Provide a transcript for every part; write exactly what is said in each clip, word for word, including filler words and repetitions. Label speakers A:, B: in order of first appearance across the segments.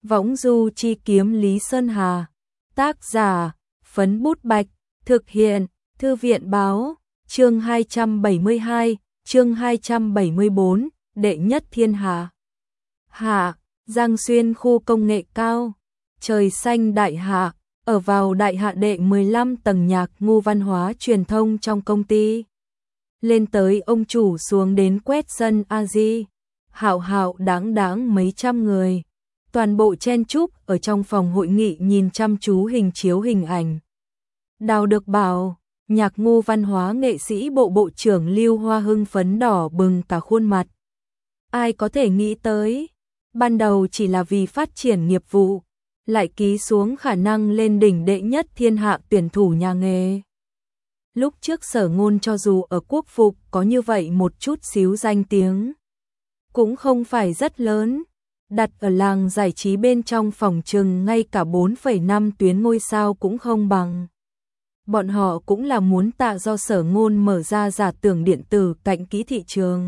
A: Võng du chi kiếm Lý Sơn Hà. Tác giả, Phấn Bút Bạch. Thực hiện, Thư viện Báo. Chương hai trăm bảy mươi hai, chương hai trăm bảy mươi bốn, đệ nhất thiên hạ. Hạ, Giang Xuyên khu công nghệ cao. Trời xanh đại hạ, ở vào đại hạ đệ mười lăm tầng nhạc ngu văn hóa truyền thông trong công ty. Lên tới ông chủ xuống đến quét sân a di. Hạo hạo đáng đáng mấy trăm người. Toàn bộ chen chúc ở trong phòng hội nghị nhìn chăm chú hình chiếu hình ảnh. Đào được bảo, nhạc ngu văn hóa nghệ sĩ bộ bộ trưởng Lưu Hoa hưng phấn đỏ bừng cả khuôn mặt. Ai có thể nghĩ tới, ban đầu chỉ là vì phát triển nghiệp vụ, lại ký xuống khả năng lên đỉnh đệ nhất thiên hạ tuyển thủ nhà nghề. Lúc trước Sở Ngôn cho dù ở quốc phục có như vậy một chút xíu danh tiếng, cũng không phải rất lớn, đặt ở làng giải trí bên trong phòng trừng ngay cả bốn phẩy năm tuyến ngôi sao cũng không bằng. Bọn họ cũng là muốn tạ do Sở Ngôn mở ra giả tưởng điện tử cạnh kỹ thị trường.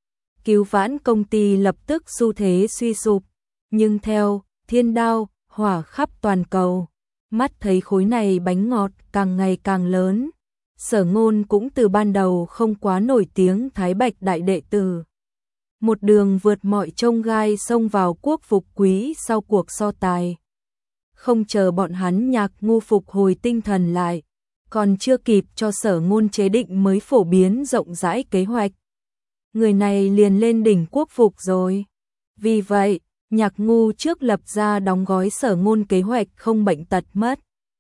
A: Cứu vãn công ty lập tức xu thế suy sụp, nhưng theo thiên đao, hỏa khắp toàn cầu, mắt thấy khối này bánh ngọt càng ngày càng lớn. Sở Ngôn cũng từ ban đầu không quá nổi tiếng Thái Bạch đại đệ tử. Một đường vượt mọi chông gai xông vào quốc phục quý sau cuộc so tài. Không chờ bọn hắn nhạc ngu phục hồi tinh thần lại, còn chưa kịp cho Sở Ngôn chế định mới phổ biến rộng rãi kế hoạch. Người này liền lên đỉnh quốc phục rồi. Vì vậy, nhạc ngu trước lập ra đóng gói Sở Ngôn kế hoạch không bệnh tật mất.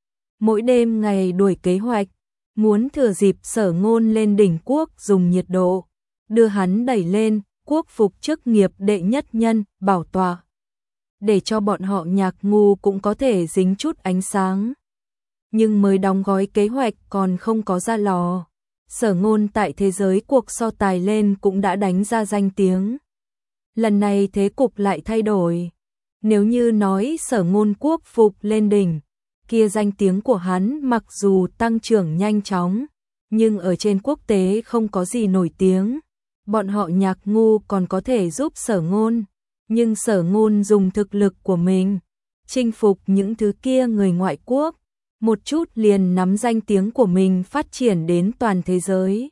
A: Mỗi đêm ngày đuổi kế hoạch, muốn thừa dịp Sở Ngôn lên đỉnh quốc dùng nhiệt độ, đưa hắn đẩy lên quốc phục chức nghiệp đệ nhất nhân, bảo tọa. Để cho bọn họ nhạc ngu cũng có thể dính chút ánh sáng. Nhưng mới đóng gói kế hoạch còn không có ra lò. Sở Ngôn tại thế giới cuộc so tài lên cũng đã đánh ra danh tiếng. Lần này thế cục lại thay đổi. Nếu như nói Sở Ngôn quốc phục lên đỉnh, kia danh tiếng của hắn mặc dù tăng trưởng nhanh chóng, nhưng ở trên quốc tế không có gì nổi tiếng. Bọn họ nhạc ngu còn có thể giúp Sở Ngôn, nhưng Sở Ngôn dùng thực lực của mình chinh phục những thứ kia người ngoại quốc, một chút liền nắm danh tiếng của mình phát triển đến toàn thế giới.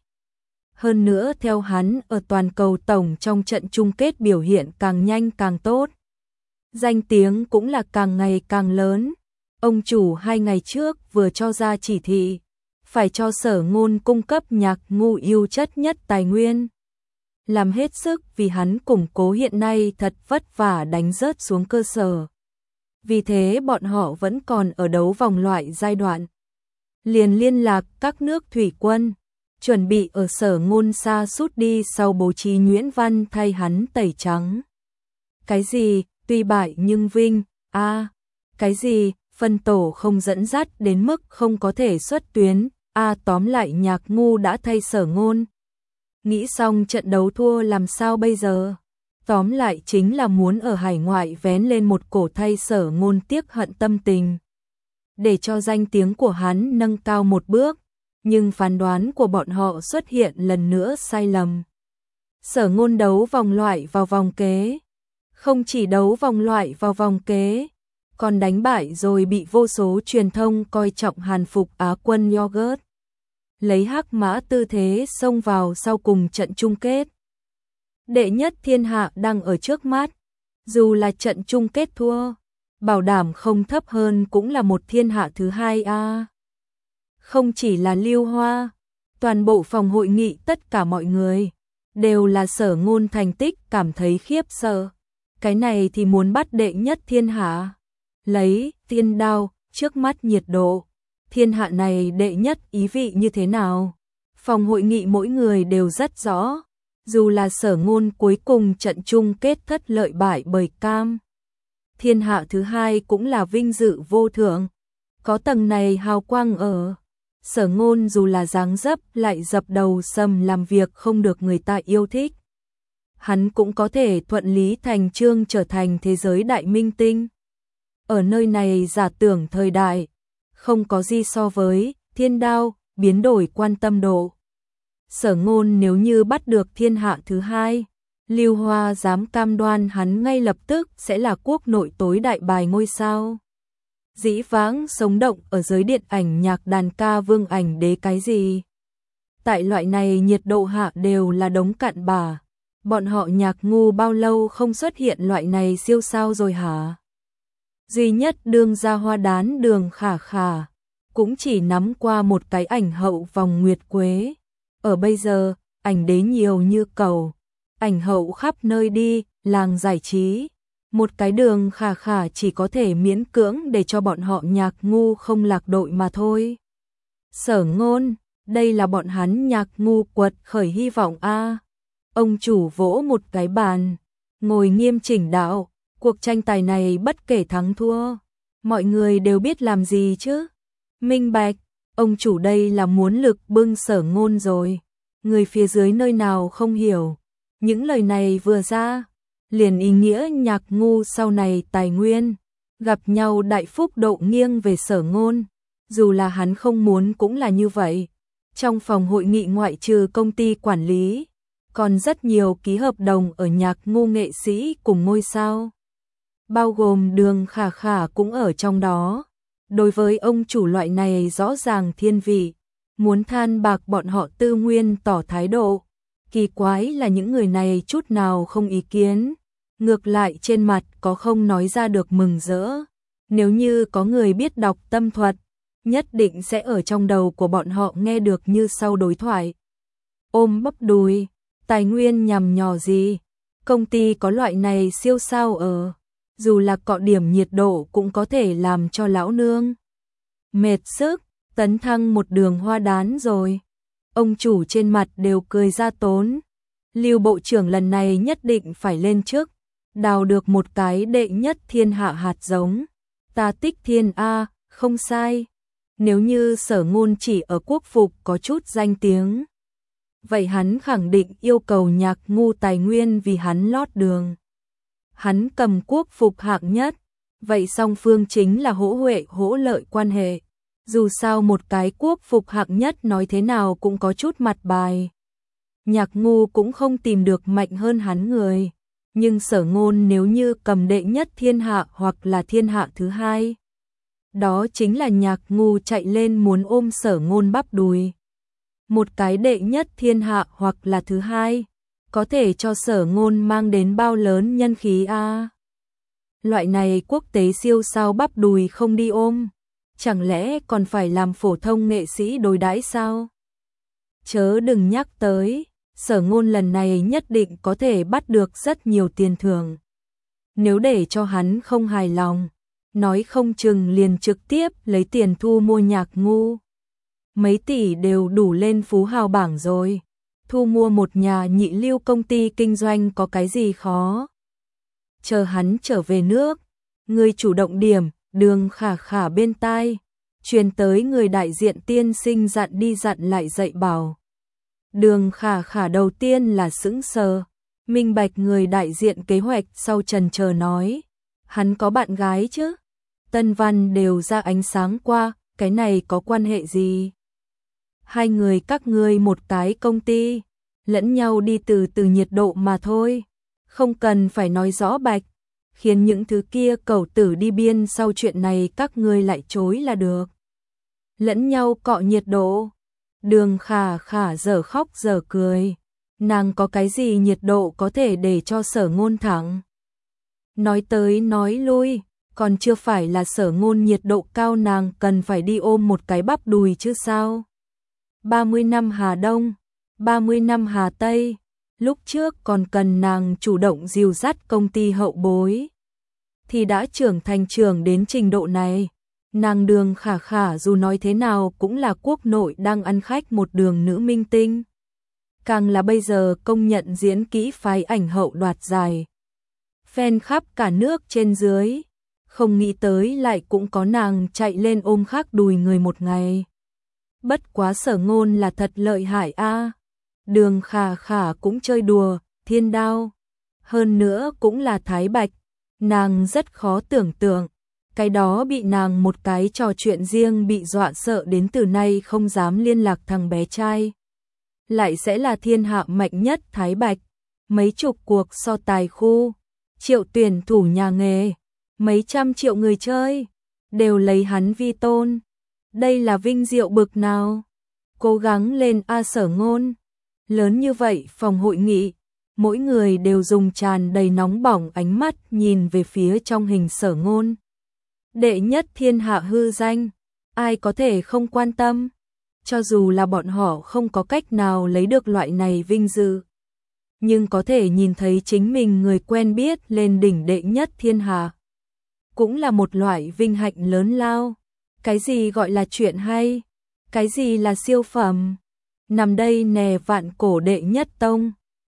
A: Hơn nữa theo hắn ở toàn cầu tổng trong trận chung kết biểu hiện càng nhanh càng tốt, danh tiếng cũng là càng ngày càng lớn. Ông chủ hai ngày trước vừa cho ra chỉ thị, phải cho Sở Ngôn cung cấp nhạc ngu ưu chất nhất tài nguyên. Làm hết sức vì hắn củng cố hiện nay thật vất vả đánh rớt xuống cơ sở. Vì thế bọn họ vẫn còn ở đấu vòng loại giai đoạn. Liền liên lạc các nước thủy quân, chuẩn bị ở Sở Ngôn xa sút đi sau bố trí Nguyễn Văn thay hắn tẩy trắng. Cái gì, tuy bại nhưng vinh, a à, cái gì, phân tổ không dẫn dắt đến mức không có thể xuất tuyến, a à, tóm lại nhạc ngu đã thay Sở Ngôn. Nghĩ xong trận đấu thua làm sao bây giờ? Tóm lại chính là muốn ở hải ngoại vén lên một cổ thay Sở Ngôn tiếc hận tâm tình. Để cho danh tiếng của hắn nâng cao một bước, nhưng phán đoán của bọn họ xuất hiện lần nữa sai lầm. Sở Ngôn đấu vòng loại vào vòng kế. Không chỉ đấu vòng loại vào vòng kế, còn đánh bại rồi bị vô số truyền thông coi trọng hàn phục Á quân yogurt. Lấy hắc mã tư thế xông vào sau cùng trận chung kết. Đệ nhất thiên hạ đang ở trước mắt, dù là trận chung kết thua, bảo đảm không thấp hơn cũng là một thiên hạ thứ hai a. À. Không chỉ là Lưu Hoa, toàn bộ phòng hội nghị tất cả mọi người đều là Sở Ngôn thành tích cảm thấy khiếp sợ. Cái này thì muốn bắt đệ nhất thiên hạ, lấy tiên đao trước mắt nhiệt độ. Thiên hạ này đệ nhất ý vị như thế nào? Phòng hội nghị mỗi người đều rất rõ, dù là Sở Ngôn cuối cùng trận chung kết thất lợi bại bởi Cam. Thiên hạ thứ hai cũng là vinh dự vô thượng, có tầng này hào quang ở. Sở Ngôn dù là dáng dấp lại dập đầu sầm làm việc không được người ta yêu thích, hắn cũng có thể thuận lý thành chương trở thành thế giới đại minh tinh. Ở nơi này giả tưởng thời đại, không có gì so với thiên đao, biến đổi quan tâm độ. Sở Ngôn nếu như bắt được thiên hạ thứ hai, Lưu Hoa dám cam đoan hắn ngay lập tức sẽ là quốc nội tối đại bài ngôi sao. Dĩ vãng sống động ở giới điện ảnh nhạc đàn ca vương ảnh đế cái gì. Tại loại này nhiệt độ hạ đều là đống cặn bã. Bọn họ Nhạc Ngu bao lâu không xuất hiện loại này siêu sao rồi hả? Duy nhất đương ra hoa đán Đường Khả Khả, cũng chỉ nắm qua một cái ảnh hậu vòng nguyệt quế. Ở bây giờ, ảnh đế nhiều như cầu, ảnh hậu khắp nơi đi, làng giải trí. Một cái Đường Khả Khả chỉ có thể miễn cưỡng để cho bọn họ Nhạc Ngu không lạc đội mà thôi. Sở Ngôn, đây là bọn hắn Nhạc Ngu quật khởi hy vọng a. Ông chủ vỗ một cái bàn, ngồi nghiêm chỉnh đạo, cuộc tranh tài này bất kể thắng thua, mọi người đều biết làm gì chứ. Minh bạch, ông chủ đây là muốn lực bưng Sở Ngôn rồi. Người phía dưới nơi nào không hiểu. Những lời này vừa ra, liền ý nghĩa Nhạc Ngu sau này tài nguyên, gặp nhau đại phúc độ nghiêng về Sở Ngôn. Dù là hắn không muốn cũng là như vậy. Trong phòng hội nghị ngoại trừ công ty quản lý, còn rất nhiều ký hợp đồng ở Nhạc Ngu nghệ sĩ cùng ngôi sao. Bao gồm Đường Khả Khả cũng ở trong đó. Đối với ông chủ loại này rõ ràng thiên vị, muốn than bạc bọn họ tư nguyên tỏ thái độ. Kỳ quái là những người này chút nào không ý kiến. Ngược lại trên mặt có không nói ra được mừng rỡ. Nếu như có người biết đọc tâm thuật, nhất định sẽ ở trong đầu của bọn họ nghe được như sau đối thoại. Ôm bắp đùi, tài nguyên nhằm nhò gì, công ty có loại này siêu sao ở, dù là cọ điểm nhiệt độ cũng có thể làm cho lão nương mệt sức, tấn thăng một đường hoa đán rồi. Ông chủ trên mặt đều cười ra tốn. Lưu bộ trưởng lần này nhất định phải lên trước, đào được một cái đệ nhất thiên hạ hạt giống. Ta tích thiên A, không sai. Nếu như Sở Ngôn chỉ ở quốc phục có chút danh tiếng, vậy hắn khẳng định yêu cầu Nhạc Ngu tài nguyên vì hắn lót đường. Hắn cầm quốc phục hạng nhất, vậy song phương chính là hỗ huệ hỗ lợi quan hệ. Dù sao một cái quốc phục hạng nhất nói thế nào cũng có chút mặt bài. Nhạc Ngu cũng không tìm được mạnh hơn hắn người. Nhưng Sở Ngôn nếu như cầm đệ nhất thiên hạ hoặc là thiên hạ thứ hai, đó chính là Nhạc Ngu chạy lên muốn ôm Sở Ngôn bắp đùi. Một cái đệ nhất thiên hạ hoặc là thứ hai, có thể cho Sở Ngôn mang đến bao lớn nhân khí a. Loại này quốc tế siêu sao bắp đùi không đi ôm, chẳng lẽ còn phải làm phổ thông nghệ sĩ đối đãi sao? Chớ đừng nhắc tới, Sở Ngôn lần này nhất định có thể bắt được rất nhiều tiền thưởng. Nếu để cho hắn không hài lòng, nói không chừng liền trực tiếp lấy tiền thu mua Nhạc Ngu. Mấy tỷ đều đủ lên phú hào bảng rồi. Thu mua một nhà nhị lưu công ty kinh doanh có cái gì khó. Chờ hắn trở về nước, người chủ động điểm, Đường Khả Khả bên tai, truyền tới người đại diện tiên sinh dặn đi dặn lại dạy bảo. Đường Khả Khả đầu tiên là sững sờ, minh bạch người đại diện kế hoạch sau trần chờ nói. Hắn có bạn gái chứ? Tân văn đều ra ánh sáng qua, cái này có quan hệ gì? Hai người các ngươi một cái công ty, lẫn nhau đi từ từ nhiệt độ mà thôi, không cần phải nói rõ bạch, khiến những thứ kia cẩu tử đi biên sau chuyện này các ngươi lại chối là được. Lẫn nhau cọ nhiệt độ. Đường Khả Khả dở khóc dở cười, nàng có cái gì nhiệt độ có thể để cho Sở Ngôn thẳng. Nói tới nói lui, còn chưa phải là Sở Ngôn nhiệt độ cao nàng cần phải đi ôm một cái bắp đùi chứ sao. ba mươi năm Hà Đông, ba mươi năm Hà Tây, lúc trước còn cần nàng chủ động dìu dắt công ty hậu bối, thì đã trưởng thành trưởng đến trình độ này. Nàng Đường Khả Khả dù nói thế nào cũng là quốc nội đang ăn khách một đường nữ minh tinh. Càng là bây giờ công nhận diễn kỹ phái ảnh hậu đoạt giải. Fan khắp cả nước trên dưới, không nghĩ tới lại cũng có nàng chạy lên ôm khắc đùi người một ngày. Bất quá Sở Ngôn là thật lợi hại a. Đường Khả Khả cũng chơi đùa, thiên đao. Hơn nữa cũng là thái bạch, nàng rất khó tưởng tượng. Cái đó bị nàng một cái trò chuyện riêng bị dọa sợ đến từ nay không dám liên lạc thằng bé trai. Lại sẽ là thiên hạ mạnh nhất thái bạch, mấy chục cuộc so tài khu, triệu tuyển thủ nhà nghề, mấy trăm triệu người chơi, đều lấy hắn vi tôn. Đây là vinh diệu bực nào? Cố gắng lên a Sở Ngôn. Lớn như vậy phòng hội nghị, mỗi người đều dùng tràn đầy nóng bỏng ánh mắt nhìn về phía trong hình Sở Ngôn. Đệ nhất thiên hạ hư danh, ai có thể không quan tâm, cho dù là bọn họ không có cách nào lấy được loại này vinh dự. Nhưng có thể nhìn thấy chính mình người quen biết lên đỉnh đệ nhất thiên hạ, cũng là một loại vinh hạnh lớn lao. Cái gì gọi là chuyện hay? Cái gì là siêu phẩm? Nằm đây nè vạn cổ đệ nhất tông.